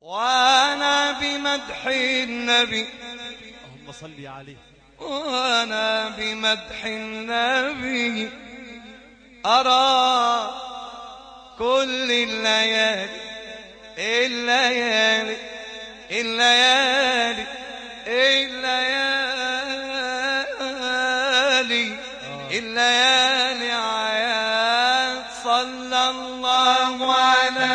وأنا بمدح النبي اللهم صل عليه. وأنا بمدح النبي أرى كل الليالي الليالي الليالي الليالي الليالي عيات. صلى الله على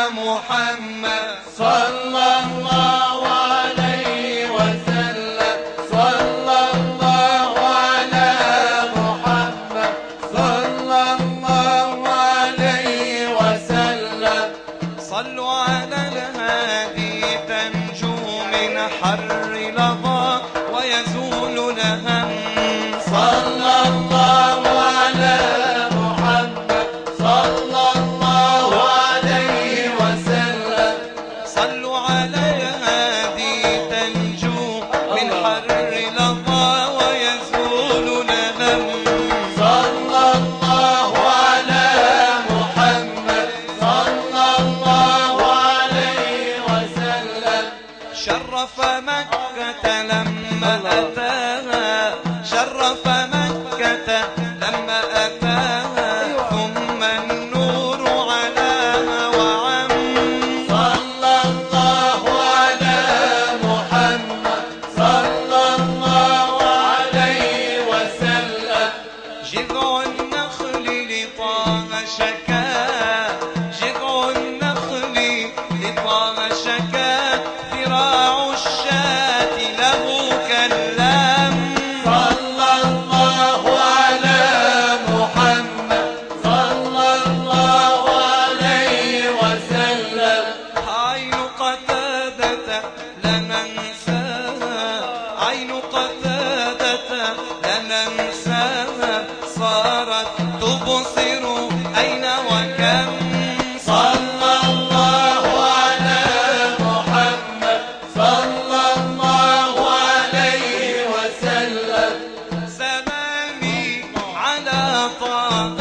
محمد صلى الله عليه وسلم. صلى الله على محمد صلى الله عليه وسلم. صلوا على الهادي تنجو من حر لظى ويزول الهم. صلى الله على محمد صلى الله عليه وسلم. صلوا على الهادي تنجو من حر لظى ويزول الهم. صلى الله على محمد صلى الله عليه وسلم. شرف مكة لما أتاها شرف مكة لما أتاها ثم النور علاها وعم. صلى الله على محمد صلى الله عليه وسلم. جذع النخل لطه شكا جذع النخل لطه شكا ذراع الشاة له كاللام. صلى الله على محمد صلى الله عليه وسلم. عين قتادة لا ننساها عين قتادة لا ننساها صارت تبصر أين وكم. صلى الله على محمد صلى الله عليه وسلم. سلامي على طه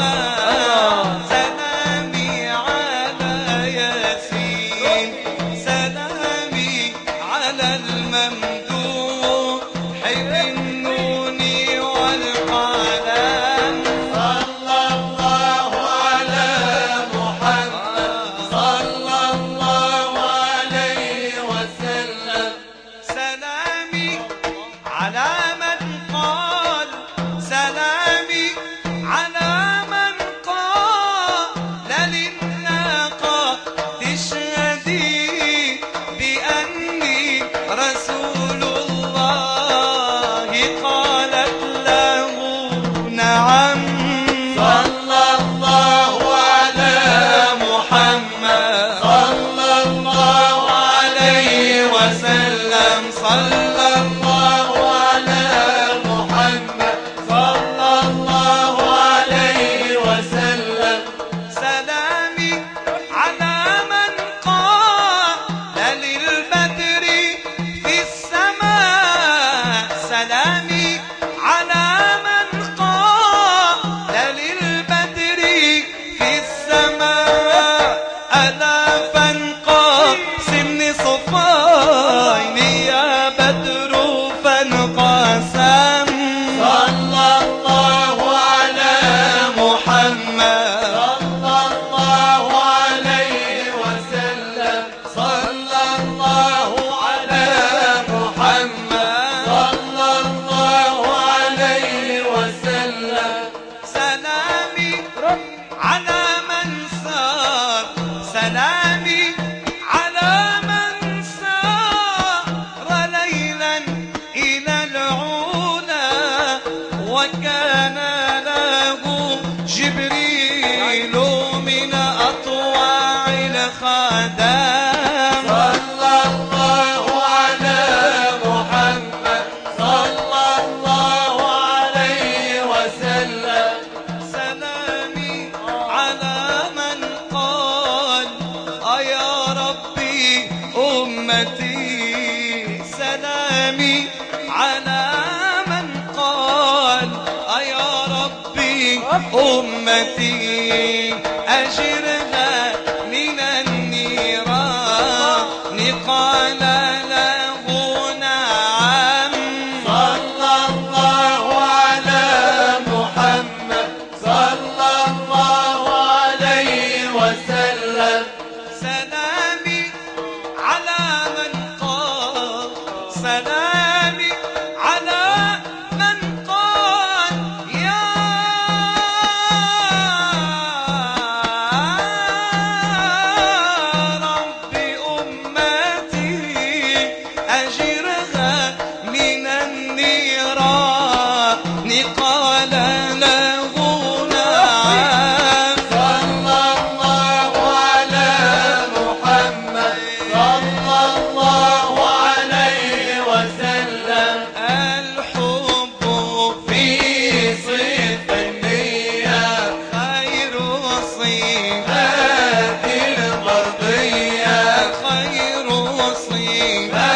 سلامي على ياسين سلامي على الممدوح حب النون والقلم. صلى الله على محمد صلى الله عليه وسلم. سلامي على من قال سلامي على من قال للناقة تشهدي بأني رسول الله قالت له نعم. صلى الله على محمد صلى الله عليه وسلم. صلى الله على محمد صلى الله عليه وسلم. سلامي على من قال للبدر في السماء سلامي على من قال للبدر في السماء ألا فانقاسمني صفين يا بدر فانقسم. صلى الله على محمد صلى الله عليه وسلم. صلى الله على محمد صلى الله عليه وسلم. سلامي على من سار سلامي على من سار ليلا إلى العلا وكان له جبريل من أطواع الخدام. صلى الله على محمد صلى الله عليه وسلم. سلامي على من قال يا ربي أمتي سلامي على من قال يا ربي أمتي أجرها من النيران قال له نعم. صلى الله على محمد صلى الله عليه وسلم. سلامي على من قال، سلامي على من قال يا رب أمتي أجرها من النيران. قال له نعم. صلى الله على محمد صلى الله عليه وسلم. الحب في صدق النية خير صفات المرضية، خير صفات